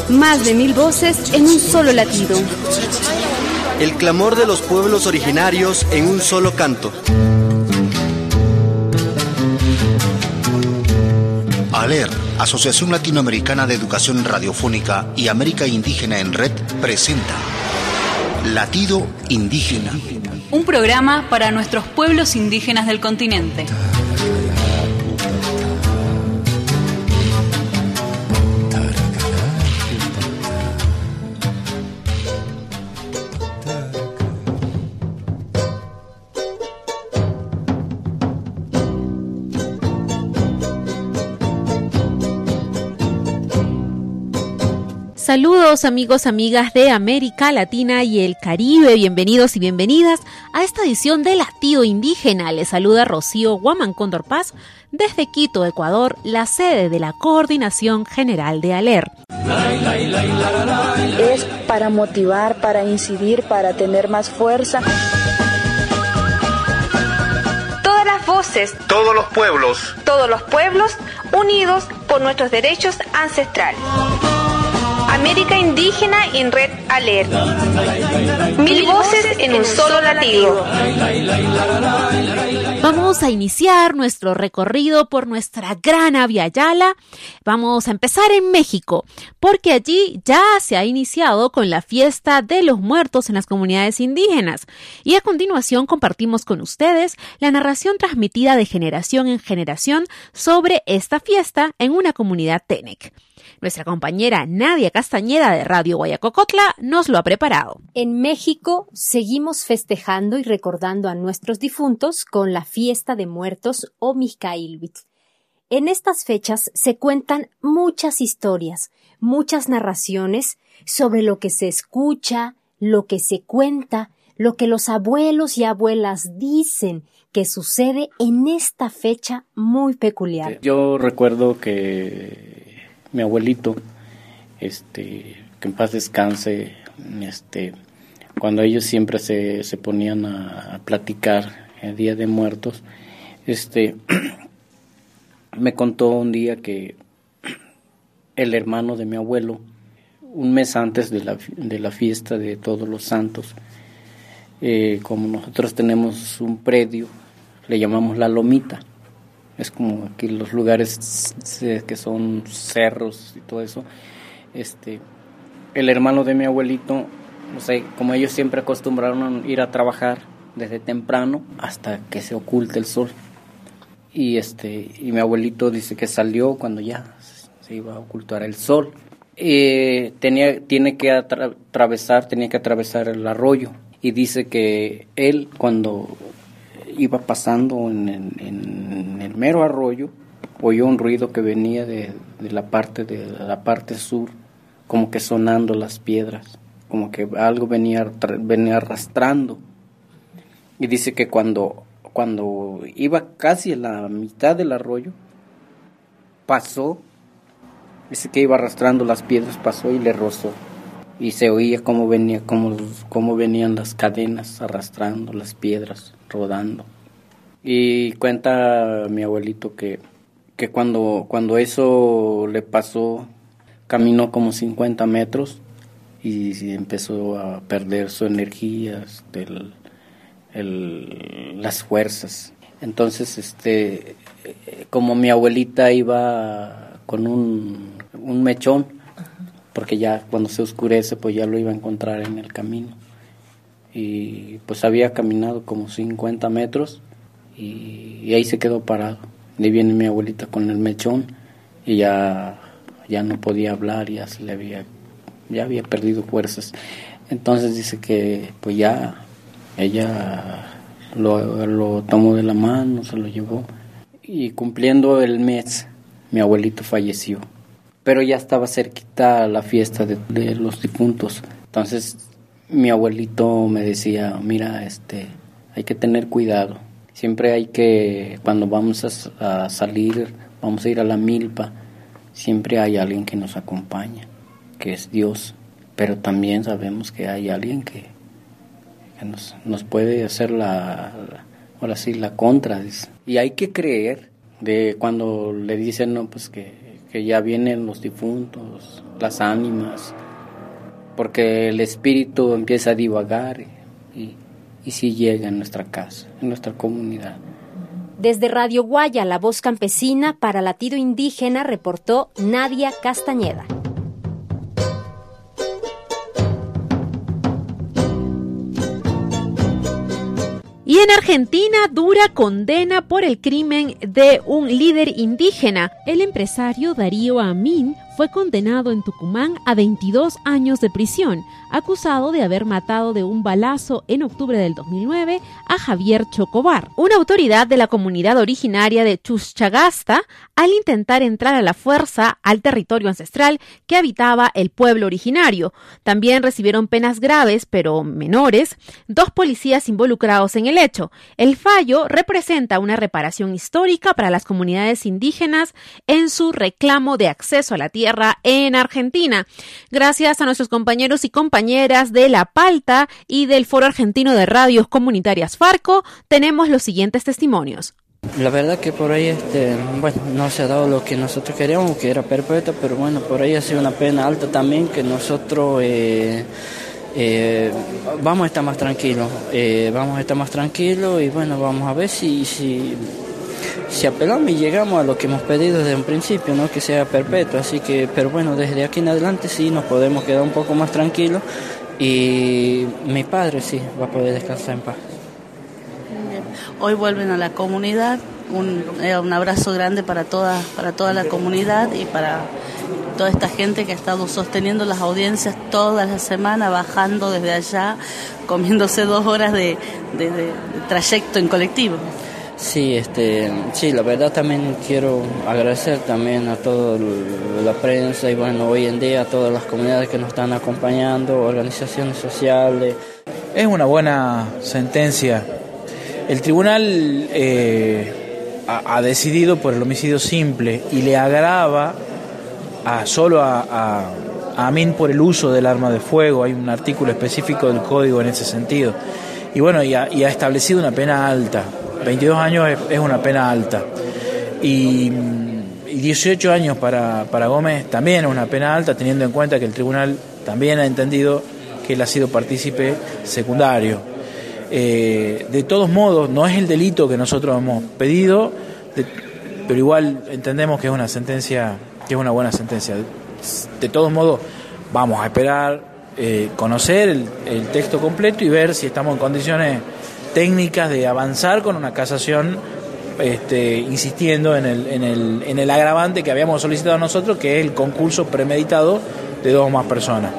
Más de 1000 voces en un solo latido. El clamor de los pueblos originarios en un solo canto. ALER, Asociación Latinoamericana de Educación Radiofónica y América Indígena en Red, presenta Latido Indígena. Un programa para nuestros pueblos indígenas del continente. Saludos amigos, amigas de América Latina y el Caribe, bienvenidos y bienvenidas a esta edición de Latido Indígena. Les saluda Rocío Guamán Cóndor Paz desde Quito, Ecuador, la sede de la Coordinación General de ALER. Es para motivar, para incidir, para tener más fuerza. Todas las voces, Todos los pueblos, unidos por nuestros derechos ancestrales. América Indígena en Red ALER. 1000 voces en un solo latido. Vamos a iniciar nuestro recorrido por nuestra gran Avia Yala. Vamos a empezar en México, porque allí ya se ha iniciado con la fiesta de los muertos en las comunidades indígenas. Y a continuación compartimos con ustedes la narración transmitida de generación en generación sobre esta fiesta en una comunidad Tenec. Nuestra compañera Nadia Castañeda de Radio Guayacocotla nos lo ha preparado. En México seguimos festejando y recordando a nuestros difuntos con la fiesta de muertos o Mixcailhuitl. En estas fechas se cuentan muchas historias, muchas narraciones sobre lo que se escucha, lo que se cuenta, lo que los abuelos y abuelas dicen que sucede en esta fecha muy peculiar. Yo recuerdo que mi abuelito, que en paz descanse, cuando ellos siempre se ponían a platicar el Día de Muertos, me contó un día que el hermano de mi abuelo, un mes antes de la fiesta de Todos los Santos, como nosotros tenemos un predio, le llamamos La Lomita. Es como aquí los lugares que son cerros y todo eso. El hermano de mi abuelito, como ellos siempre acostumbraron a ir a trabajar desde temprano hasta que se oculte el sol. Y mi abuelito dice que salió cuando ya se iba a ocultar el sol. Tenía que atravesar el arroyo. Y dice que él, cuando iba pasando en el mero arroyo, oyó un ruido que venía de la parte sur, como que sonando las piedras, como que algo venía arrastrando. Y dice que cuando iba casi a la mitad del arroyo, pasó, dice que iba arrastrando las piedras, pasó y le rozó. Y se oía cómo venían las cadenas arrastrando las piedras, rodando. Y cuenta mi abuelito que cuando eso le pasó, caminó como 50 metros y empezó a perder su energía, las fuerzas. Entonces, como mi abuelita iba con un mechón, porque ya cuando se oscurece pues ya lo iba a encontrar en el camino, y pues había caminado como 50 metros y ahí se quedó parado. Y viene mi abuelita con el mechón y ya no podía hablar, ya había perdido fuerzas. Entonces dice que pues ya ella lo tomó de la mano, se lo llevó, y cumpliendo el mes mi abuelito falleció. Pero ya estaba cerquita la fiesta de los difuntos. Entonces mi abuelito me decía, mira, hay que tener cuidado. Siempre hay que, cuando vamos a salir, vamos a ir a la milpa, siempre hay alguien que nos acompaña, que es Dios. Pero también sabemos que hay alguien que nos puede hacer ahora sí, la contra. Y hay que creer de cuando le dicen, no, pues que que ya vienen los difuntos, las ánimas, porque el espíritu empieza a divagar y sí llega a nuestra casa, en nuestra comunidad. Desde Radio Guaya, la voz campesina para Latido Indígena, reportó Nadia Castañeda. Y en Argentina, dura condena por el crimen de un líder indígena. El empresario Darío Amin fue condenado en Tucumán a 22 años de prisión, acusado de haber matado de un balazo en octubre del 2009 a Javier Chocobar, una autoridad de la comunidad originaria de Chuchagasta, al intentar entrar a la fuerza al territorio ancestral que habitaba el pueblo originario. También recibieron penas graves, pero menores, 2 policías involucrados en el hecho. El fallo representa una reparación histórica para las comunidades indígenas en su reclamo de acceso a la tierra en Argentina. Gracias a nuestros compañeros y compañeras de La Palta y del Foro Argentino de Radios Comunitarias Farco, tenemos los siguientes testimonios. La verdad que por ahí, no se ha dado lo que nosotros queríamos, que era perpetua, pero bueno, por ahí ha sido una pena alta también, que nosotros vamos a estar más tranquilos, y bueno, vamos a ver si apelamos y llegamos a lo que hemos pedido desde un principio, ¿no? Que sea perpetuo, así que, pero bueno, desde aquí en adelante sí nos podemos quedar un poco más tranquilos y mi padre sí va a poder descansar en paz. Hoy vuelven a la comunidad, un abrazo grande para toda la comunidad y para toda esta gente que ha estado sosteniendo las audiencias toda la semana, bajando desde allá, comiéndose 2 horas de trayecto en colectivo. Sí, la verdad también quiero agradecer también a toda la prensa y bueno, hoy en día a todas las comunidades que nos están acompañando, organizaciones sociales. Es una buena sentencia. El tribunal ha decidido por el homicidio simple y le agrava solo a Amin por el uso del arma de fuego. Hay un artículo específico del código en ese sentido. Y bueno, y ha establecido una pena alta. 22 años es una pena alta. Y 18 años para Gómez también es una pena alta, teniendo en cuenta que el tribunal también ha entendido que él ha sido partícipe secundario. De todos modos, no es el delito que nosotros hemos pedido, pero igual entendemos que es una sentencia, que es una buena sentencia. De todos modos, vamos a esperar conocer el texto completo y ver si estamos en condiciones técnicas de avanzar con una casación, insistiendo en el agravante que habíamos solicitado nosotros, que es el concurso premeditado de 2 o más personas,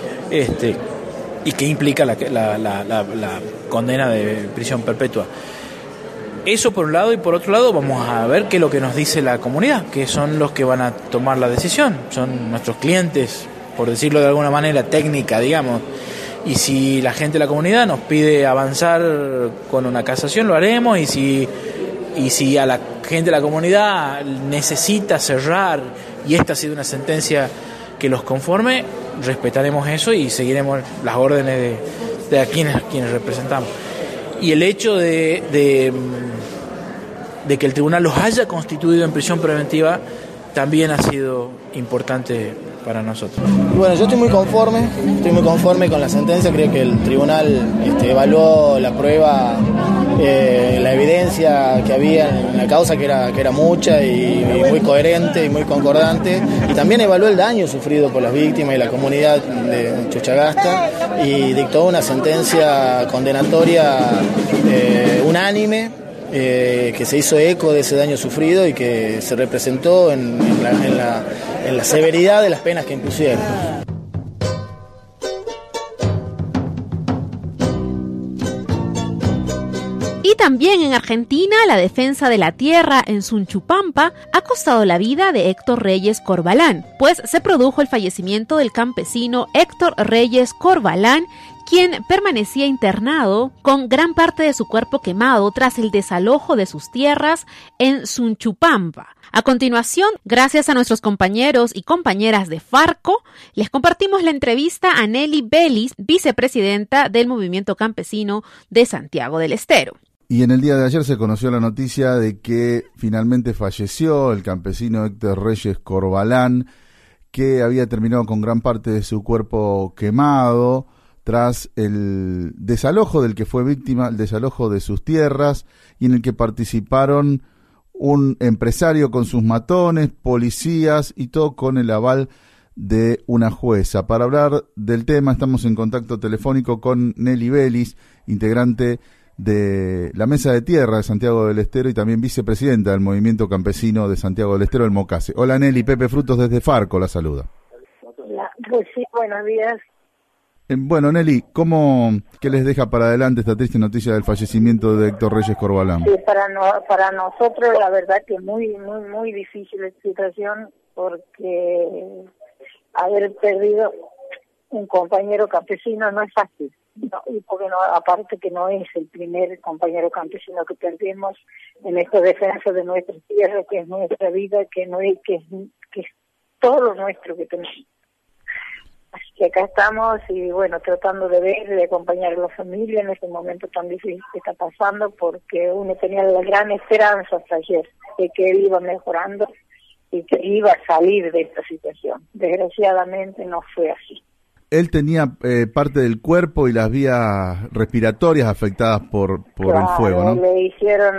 y que implica la condena de prisión perpetua. Eso por un lado, y por otro lado vamos a ver qué es lo que nos dice la comunidad, que son los que van a tomar la decisión, son nuestros clientes, por decirlo de alguna manera técnica, digamos. Y si la gente de la comunidad nos pide avanzar con una casación, lo haremos, y si a la gente de la comunidad necesita cerrar y esta ha sido una sentencia que los conforme, respetaremos eso y seguiremos las órdenes de a quienes representamos. Y el hecho de que el tribunal los haya constituido en prisión preventiva también ha sido importante para nosotros. Bueno, yo estoy muy conforme con la sentencia. Creo que el tribunal evaluó la prueba, la evidencia que había en la causa, que era mucha y muy coherente y muy concordante, y también evaluó el daño sufrido por las víctimas y la comunidad de Chuchagasta, y dictó una sentencia condenatoria unánime, que se hizo eco de ese daño sufrido y que se representó en la severidad de las penas que impusieron. Y también en Argentina, la defensa de la tierra en Sunchupampa ha costado la vida de Héctor Reyes Corbalán, pues se produjo el fallecimiento del campesino Héctor Reyes Corbalán, quien permanecía internado con gran parte de su cuerpo quemado tras el desalojo de sus tierras en Sunchupampa. A continuación, gracias a nuestros compañeros y compañeras de Farco, les compartimos la entrevista a Nelly Belis, vicepresidenta del Movimiento Campesino de Santiago del Estero. Y en el día de ayer se conoció la noticia de que finalmente falleció el campesino Héctor Reyes Corbalán, que había terminado con gran parte de su cuerpo quemado tras el desalojo del que fue víctima, el desalojo de sus tierras, y en el que participaron un empresario con sus matones, policías y todo con el aval de una jueza. Para hablar del tema estamos en contacto telefónico con Nelly Vélez, integrante de la Mesa de Tierra de Santiago del Estero y también vicepresidenta del Movimiento Campesino de Santiago del Estero, el MOCASE. Hola Nelly, Pepe Frutos desde Farco la saluda. Hola, pues sí, buenos días. Bueno, Nelly, ¿qué les deja para adelante esta triste noticia del fallecimiento de Héctor Reyes Corbalán? Sí, para nosotros la verdad que muy difícil la situación, porque haber perdido un compañero campesino no es fácil. No, y porque no, aparte que no es el primer compañero campesino que perdemos en esta defensa de nuestra tierra, que es nuestra vida, que es todo lo nuestro que tenemos. Así que acá estamos y bueno, tratando de ver, de acompañar a la familia en este momento tan difícil que está pasando, porque uno tenía la gran esperanza hasta ayer de que él iba mejorando y que iba a salir de esta situación. Desgraciadamente no fue así. Él tenía parte del cuerpo y las vías respiratorias afectadas por claro, el fuego, ¿no? Le hicieron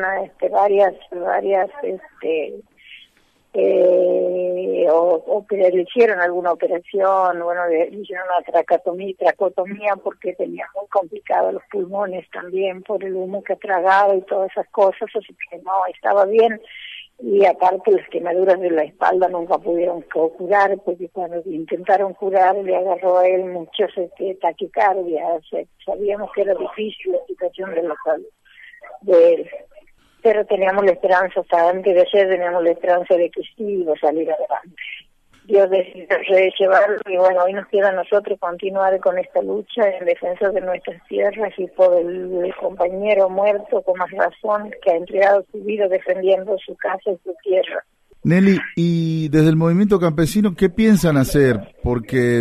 le hicieron alguna operación, bueno, le hicieron una tracotomía porque tenía muy complicados los pulmones también por el humo que tragaba y todas esas cosas, así que no estaba bien. Y aparte las quemaduras de la espalda nunca pudieron curar, porque cuando intentaron curar le agarró a él muchos taquicardia. Sabíamos que era difícil la situación de la salud de él, pero teníamos la esperanza, hasta antes de ayer teníamos la esperanza de que sí iba a salir adelante. Dios decidió llevarlo y bueno, hoy nos queda a nosotros continuar con esta lucha en defensa de nuestras tierras y por el compañero muerto con más razón que ha entregado su vida defendiendo su casa y su tierra. Nelly, y desde el movimiento campesino, ¿qué piensan hacer? Porque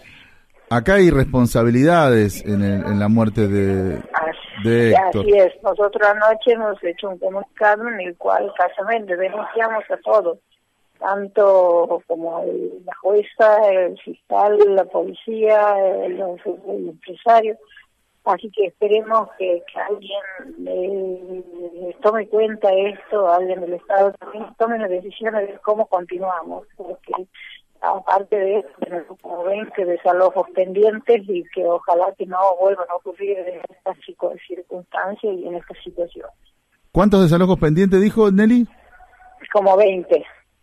acá hay responsabilidades en la muerte de Héctor. Así es, nosotros anoche hemos hecho un comunicado en el cual casualmente denunciamos a todos, tanto como la jueza, el fiscal, la policía, el empresario. Así que esperemos que alguien tome cuenta de esto, alguien del Estado también tome la decisión de cómo continuamos, porque aparte de eso tenemos como 20 desalojos pendientes y que ojalá que no vuelvan a ocurrir en estas circunstancias y en esta situación. ¿Cuántos desalojos pendientes dijo Nelly? Como 20.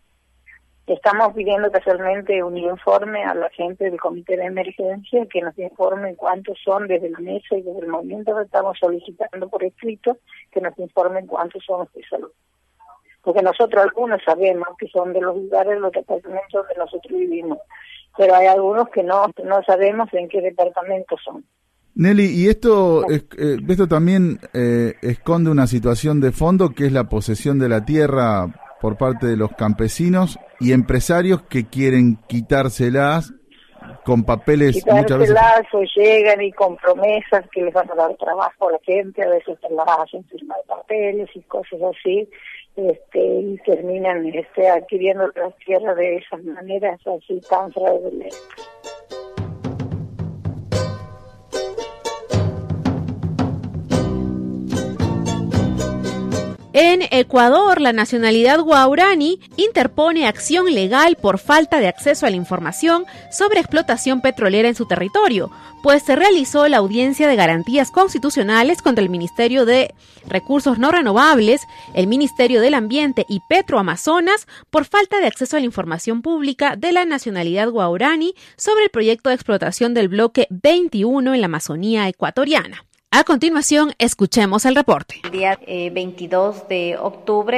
Estamos pidiendo casualmente un informe a la gente del Comité de Emergencia que nos informen cuántos son desde la mesa y desde el movimiento. Estamos solicitando por escrito que nos informen cuántos son los de salud. Porque nosotros algunos sabemos que son de los lugares, los departamentos donde nosotros vivimos, pero hay algunos que no sabemos en qué departamentos son. Nelly, y esto también esconde una situación de fondo que es la posesión de la tierra por parte de los campesinos y empresarios que quieren quitárselas con papeles muchas veces. O llegan y con promesas que les van a dar trabajo a la gente, a veces las hacen firmar papeles y cosas así, y terminan adquiriendo las tierras de esas maneras así tan fraudulentas. En Ecuador, la nacionalidad guaraní interpone acción legal por falta de acceso a la información sobre explotación petrolera en su territorio, pues se realizó la audiencia de garantías constitucionales contra el Ministerio de Recursos No Renovables, el Ministerio del Ambiente y Petroamazonas por falta de acceso a la información pública de la nacionalidad guaraní sobre el proyecto de explotación del bloque 21 en la Amazonía ecuatoriana. A continuación, escuchemos el reporte. El día 22 de octubre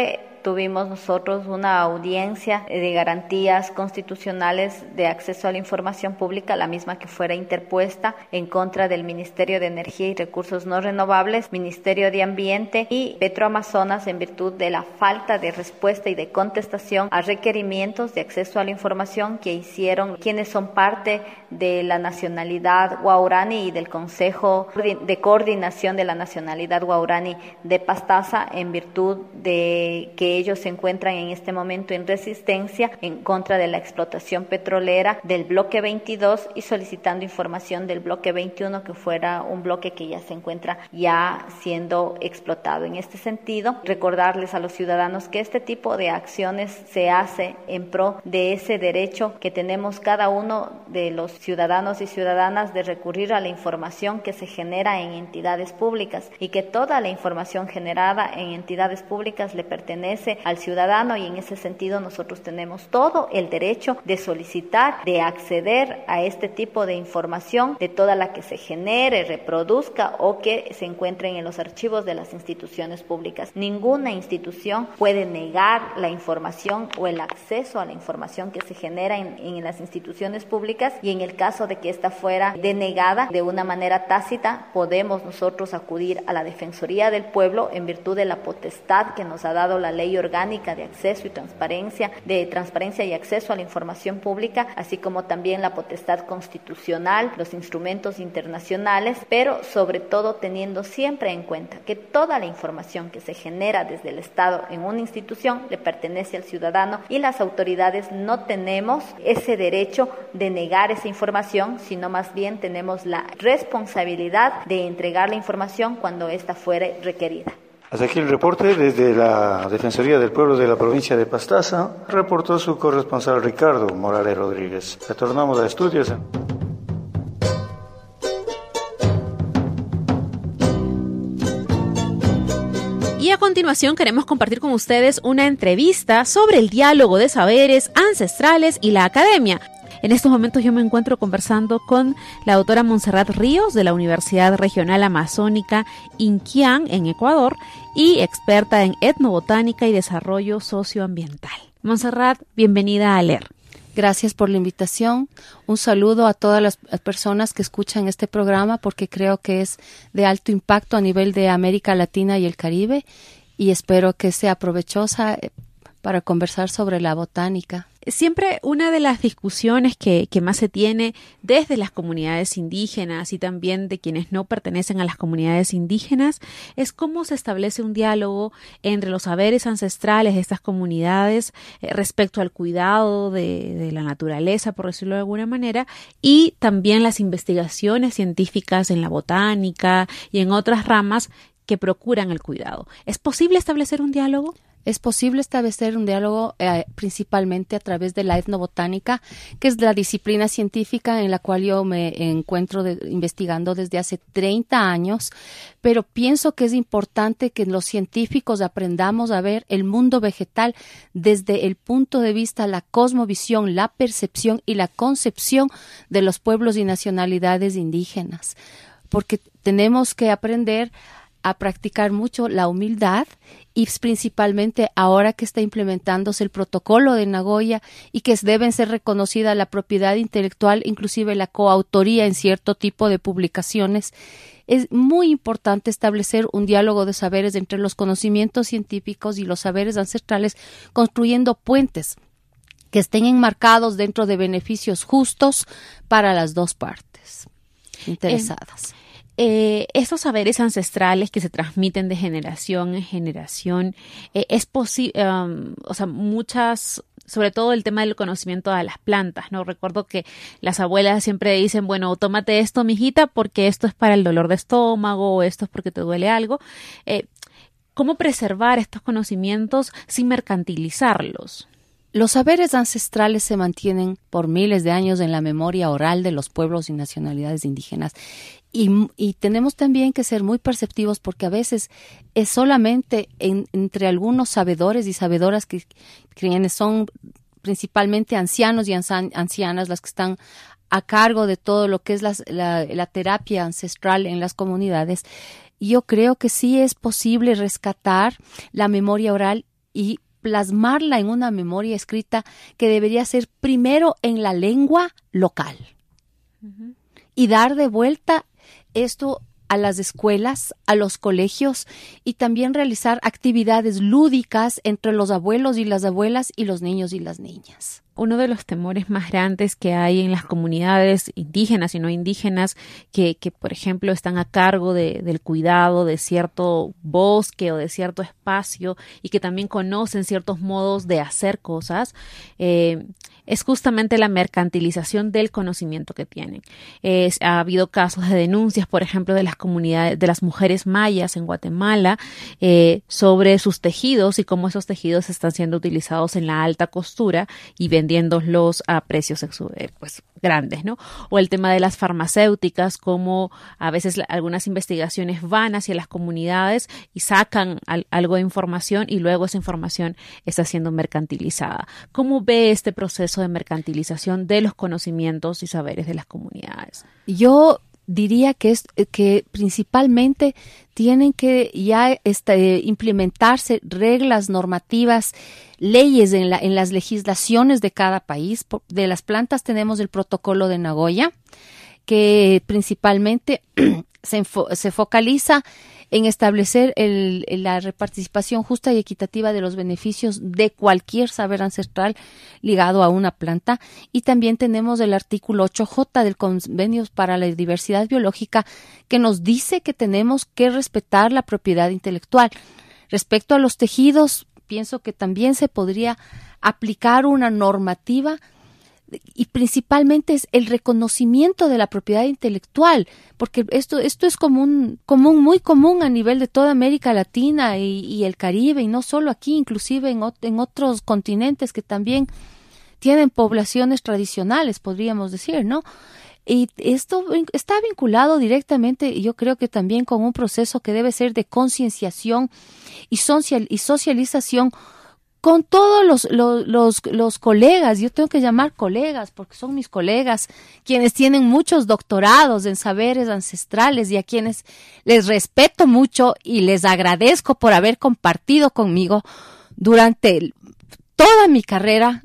tuvimos nosotros una audiencia de garantías constitucionales de acceso a la información pública, la misma que fuera interpuesta en contra del Ministerio de Energía y Recursos No Renovables, Ministerio de Ambiente y Petroamazonas, en virtud de la falta de respuesta y de contestación a requerimientos de acceso a la información que hicieron quienes son parte de la nacionalidad guaraní y del Consejo de Coordinación de la Nacionalidad Guaraní de Pastaza, en virtud de que ellos se encuentran en este momento en resistencia en contra de la explotación petrolera del bloque 22 y solicitando información del bloque 21, que fuera un bloque que ya se encuentra ya siendo explotado. En este sentido, recordarles a los ciudadanos que este tipo de acciones se hace en pro de ese derecho que tenemos cada uno de los ciudadanos y ciudadanas de recurrir a la información que se genera en entidades públicas, y que toda la información generada en entidades públicas le pertenece al ciudadano, y en ese sentido nosotros tenemos todo el derecho de solicitar, de acceder a este tipo de información, de toda la que se genere, reproduzca o que se encuentren en los archivos de las instituciones públicas. Ninguna institución puede negar la información o el acceso a la información que se genera en las instituciones públicas, y en el caso de que esta fuera denegada de una manera tácita, podemos nosotros acudir a la Defensoría del Pueblo en virtud de la potestad que nos ha dado la Ley Orgánica de Acceso y Transparencia, de Transparencia y Acceso a la Información Pública, así como también la potestad constitucional, los instrumentos internacionales, pero sobre todo teniendo siempre en cuenta que toda la información que se genera desde el Estado en una institución le pertenece al ciudadano, y las autoridades no tenemos ese derecho de negar esa información, sino más bien tenemos la responsabilidad de entregar la información cuando ésta fuere requerida. Hasta aquí el reporte desde la Defensoría del Pueblo de la provincia de Pastaza. Reportó su corresponsal Ricardo Morales Rodríguez. Retornamos a estudios. Y a continuación queremos compartir con ustedes una entrevista sobre el diálogo de saberes ancestrales y la academia. En estos momentos yo me encuentro conversando con la doctora Montserrat Ríos de la Universidad Regional Amazónica Inquián en Ecuador y experta en etnobotánica y desarrollo socioambiental. Montserrat, bienvenida a LER. Gracias por la invitación. Un saludo a todas las personas que escuchan este programa, porque creo que es de alto impacto a nivel de América Latina y el Caribe, y espero que sea provechosa para conversar sobre la botánica. Siempre una de las discusiones que más se tiene desde las comunidades indígenas y también de quienes no pertenecen a las comunidades indígenas es cómo se establece un diálogo entre los saberes ancestrales de estas comunidades respecto al cuidado de la naturaleza, por decirlo de alguna manera, y también las investigaciones científicas en la botánica y en otras ramas que procuran el cuidado. ¿Es posible establecer un diálogo? Es posible establecer un diálogo principalmente a través de la etnobotánica, que es la disciplina científica en la cual yo me encuentro investigando desde hace 30 años, pero pienso que es importante que los científicos aprendamos a ver el mundo vegetal desde el punto de vista, la cosmovisión, la percepción y la concepción de los pueblos y nacionalidades indígenas, porque tenemos que aprender a practicar mucho la humildad, y principalmente ahora que está implementándose el protocolo de Nagoya y que deben ser reconocida la propiedad intelectual, inclusive la coautoría en cierto tipo de publicaciones. Es muy importante establecer un diálogo de saberes entre los conocimientos científicos y los saberes ancestrales, construyendo puentes que estén enmarcados dentro de beneficios justos para las dos partes interesadas. Estos saberes ancestrales que se transmiten de generación en generación, es posible, muchas, sobre todo el tema del conocimiento de las plantas, ¿no? Recuerdo que las abuelas siempre dicen, bueno, tómate esto, mijita, porque esto es para el dolor de estómago, o esto es porque te duele algo. ¿Cómo preservar estos conocimientos sin mercantilizarlos? Los saberes ancestrales se mantienen por miles de años en la memoria oral de los pueblos y nacionalidades indígenas. Y tenemos también que ser muy perceptivos, porque a veces es solamente entre algunos sabedores y sabedoras que quienes son principalmente ancianos y ancianas las que están a cargo de todo lo que es la terapia ancestral en las comunidades. Yo creo que sí es posible rescatar la memoria oral y plasmarla en una memoria escrita que debería ser primero en la lengua local y dar de vuelta esto a las escuelas, a los colegios y también realizar actividades lúdicas entre los abuelos y las abuelas y los niños y las niñas. Uno de los temores más grandes que hay en las comunidades indígenas y no indígenas que por ejemplo, están a cargo del cuidado de cierto bosque o de cierto espacio y que también conocen ciertos modos de hacer cosas, es justamente la mercantilización del conocimiento que tienen. Ha habido casos de denuncias, por ejemplo, de las comunidades, de las mujeres mayas en Guatemala, sobre sus tejidos y cómo esos tejidos están siendo utilizados en la alta costura y vendiéndolos a precios pues grandes, ¿no? O el tema de las farmacéuticas, como a veces algunas investigaciones van hacia las comunidades y sacan algo de información y luego esa información está siendo mercantilizada. ¿Cómo ve este proceso de mercantilización de los conocimientos y saberes de las comunidades? Yo diría que principalmente tienen que ya implementarse reglas normativas, leyes en las legislaciones de cada país. De las plantas tenemos el protocolo de Nagoya, que principalmente se focaliza en establecer la reparticipación justa y equitativa de los beneficios de cualquier saber ancestral ligado a una planta. Y también tenemos el artículo 8J del Convenio para la Diversidad Biológica, que nos dice que tenemos que respetar la propiedad intelectual. Respecto a los tejidos, pienso que también se podría aplicar una normativa y principalmente es el reconocimiento de la propiedad intelectual, porque esto es muy común a nivel de toda América Latina y el Caribe, y no solo aquí, inclusive en otros continentes que también tienen poblaciones tradicionales, podríamos decir, ¿no? Y esto está vinculado directamente, yo creo que también con un proceso que debe ser de concienciación y socialización con todos los colegas. Yo tengo que llamar colegas porque son mis colegas, quienes tienen muchos doctorados en saberes ancestrales y a quienes les respeto mucho y les agradezco por haber compartido conmigo durante toda mi carrera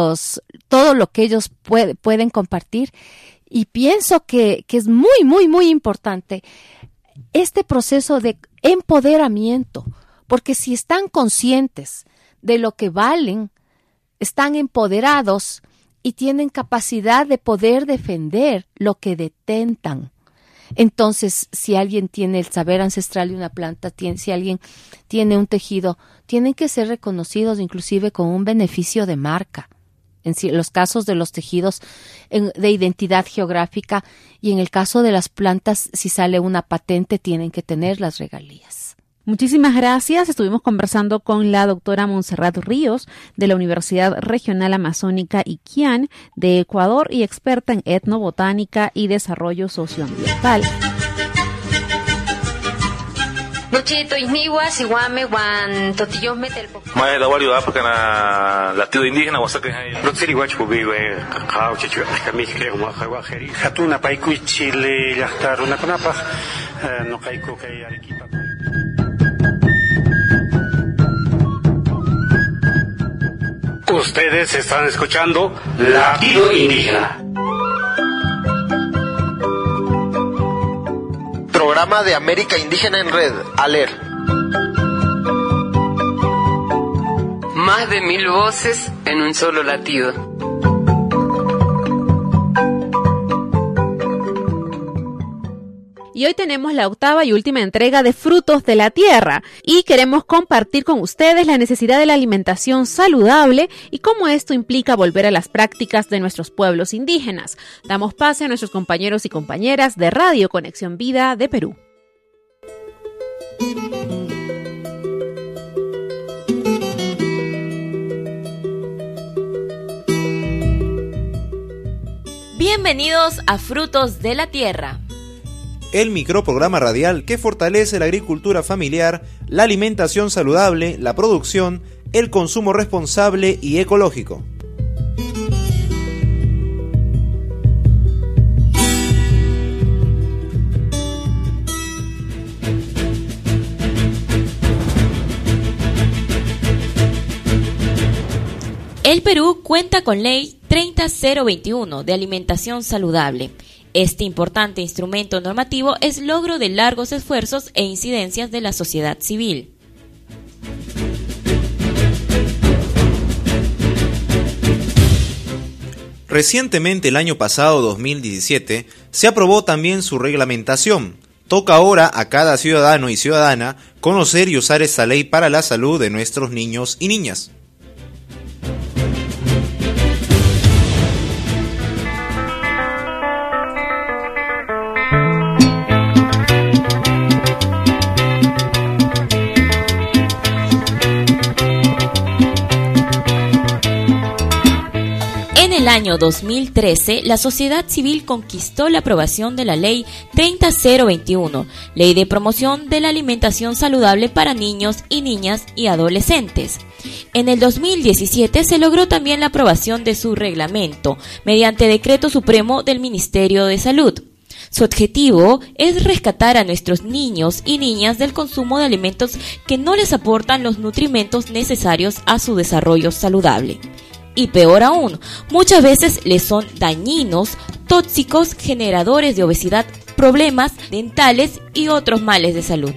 todo lo que ellos pueden compartir. Y pienso que es muy, muy, muy importante este proceso de empoderamiento, porque si están conscientes de lo que valen, están empoderados y tienen capacidad de poder defender lo que detentan. Entonces, si alguien tiene el saber ancestral de una planta, si alguien tiene un tejido, tienen que ser reconocidos inclusive con un beneficio de marca. En los casos de los tejidos de identidad geográfica, y en el caso de las plantas, si sale una patente, tienen que tener las regalías. Muchísimas gracias. Estuvimos conversando con la doctora Montserrat Ríos de la Universidad Regional Amazónica Iquián de Ecuador y experta en etnobotánica y desarrollo socioambiental. Nochito isniwa siwame wan totillos metel Mae da wario África na latido indígena wasaka hay. Rotsiri wachu biwe kakao chichu kami creo ma khawajeri. Hatuna paiku chile yahtar una konapa no kaiko kay arequipa. Ustedes están escuchando Latido Indígena. Programa de América Indígena en Red, ALER. Más de 1000 voces en un solo latido. Y hoy tenemos la 8ª y última entrega de Frutos de la Tierra y queremos compartir con ustedes la necesidad de la alimentación saludable y cómo esto implica volver a las prácticas de nuestros pueblos indígenas. Damos pase a nuestros compañeros y compañeras de Radio Conexión Vida de Perú. Bienvenidos a Frutos de la Tierra, el microprograma radial que fortalece la agricultura familiar, la alimentación saludable, la producción, el consumo responsable y ecológico. El Perú cuenta con Ley 30021 de alimentación saludable. Este importante instrumento normativo es logro de largos esfuerzos e incidencias de la sociedad civil. Recientemente, el año pasado, 2017, se aprobó también su reglamentación. Toca ahora a cada ciudadano y ciudadana conocer y usar esta ley para la salud de nuestros niños y niñas. En el año 2013, la sociedad civil conquistó la aprobación de la Ley 30021, Ley de Promoción de la Alimentación Saludable para Niños y Niñas y Adolescentes. En el 2017 se logró también la aprobación de su reglamento, mediante Decreto Supremo del Ministerio de Salud. Su objetivo es rescatar a nuestros niños y niñas del consumo de alimentos que no les aportan los nutrimentos necesarios a su desarrollo saludable. Y peor aún, muchas veces les son dañinos, tóxicos, generadores de obesidad, problemas dentales y otros males de salud.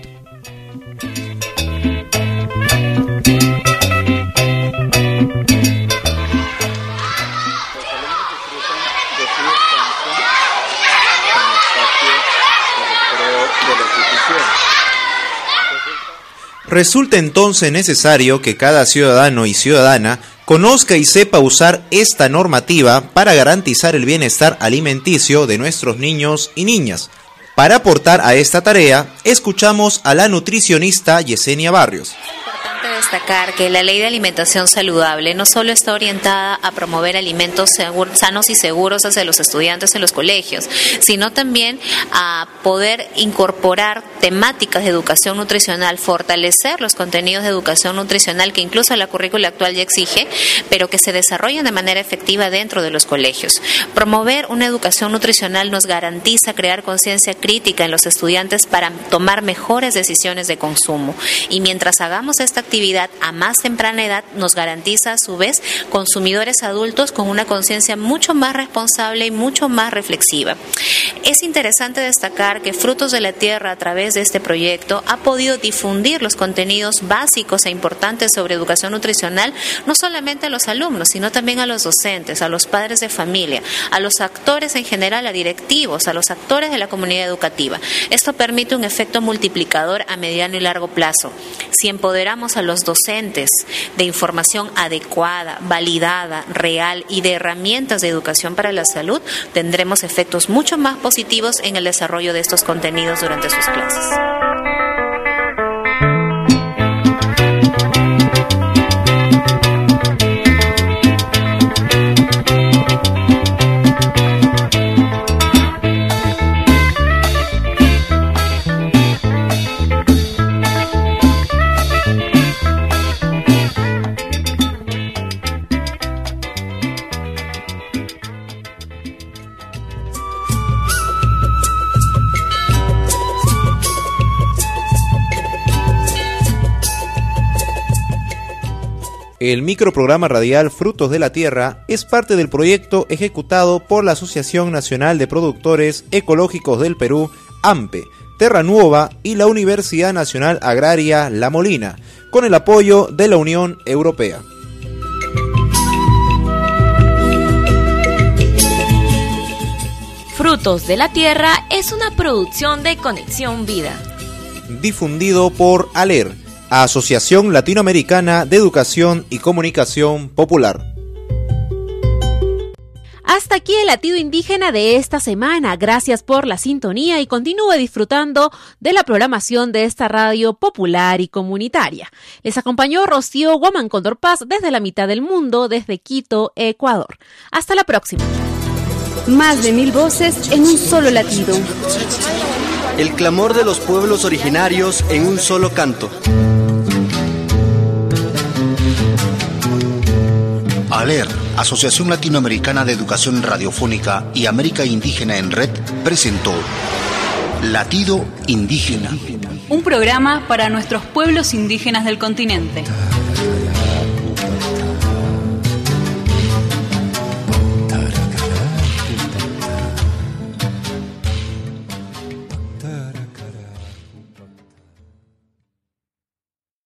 Resulta entonces necesario que cada ciudadano y ciudadana conozca y sepa usar esta normativa para garantizar el bienestar alimenticio de nuestros niños y niñas. Para aportar a esta tarea, escuchamos a la nutricionista Yesenia Barrios. Destacar que la Ley de Alimentación Saludable no solo está orientada a promover alimentos sanos y seguros hacia los estudiantes en los colegios, sino también a poder incorporar temáticas de educación nutricional, fortalecer los contenidos de educación nutricional que incluso la currícula actual ya exige, pero que se desarrollen de manera efectiva dentro de los colegios. Promover una educación nutricional nos garantiza crear conciencia crítica en los estudiantes para tomar mejores decisiones de consumo, y mientras hagamos esta actividad a más temprana edad nos garantiza a su vez consumidores adultos con una conciencia mucho más responsable y mucho más reflexiva. Es interesante destacar que Frutos de la Tierra, a través de este proyecto, ha podido difundir los contenidos básicos e importantes sobre educación nutricional, no solamente a los alumnos, sino también a los docentes, a los padres de familia, a los actores en general, a directivos, a los actores de la comunidad educativa. Esto permite un efecto multiplicador a mediano y largo plazo. Si empoderamos a los docentes de información adecuada, validada, real y de herramientas de educación para la salud, tendremos efectos mucho más positivos en el desarrollo de estos contenidos durante sus clases. El microprograma radial Frutos de la Tierra es parte del proyecto ejecutado por la Asociación Nacional de Productores Ecológicos del Perú, AMPE, Terra Nuova y la Universidad Nacional Agraria La Molina, con el apoyo de la Unión Europea. Frutos de la Tierra es una producción de Conexión Vida. Difundido por ALER, Asociación Latinoamericana de Educación y Comunicación Popular. Hasta aquí el latido indígena de esta semana. Gracias por la sintonía y continúe disfrutando de la programación de esta radio popular y comunitaria. Les acompañó Rocío Guamán Cóndor Paz desde la mitad del mundo, desde Quito, Ecuador. Hasta la próxima. Más de 1000 voces en un solo latido. El clamor de los pueblos originarios en un solo canto. ALER, Asociación Latinoamericana de Educación Radiofónica y América Indígena en Red, presentó Latido Indígena. Un programa para nuestros pueblos indígenas del continente.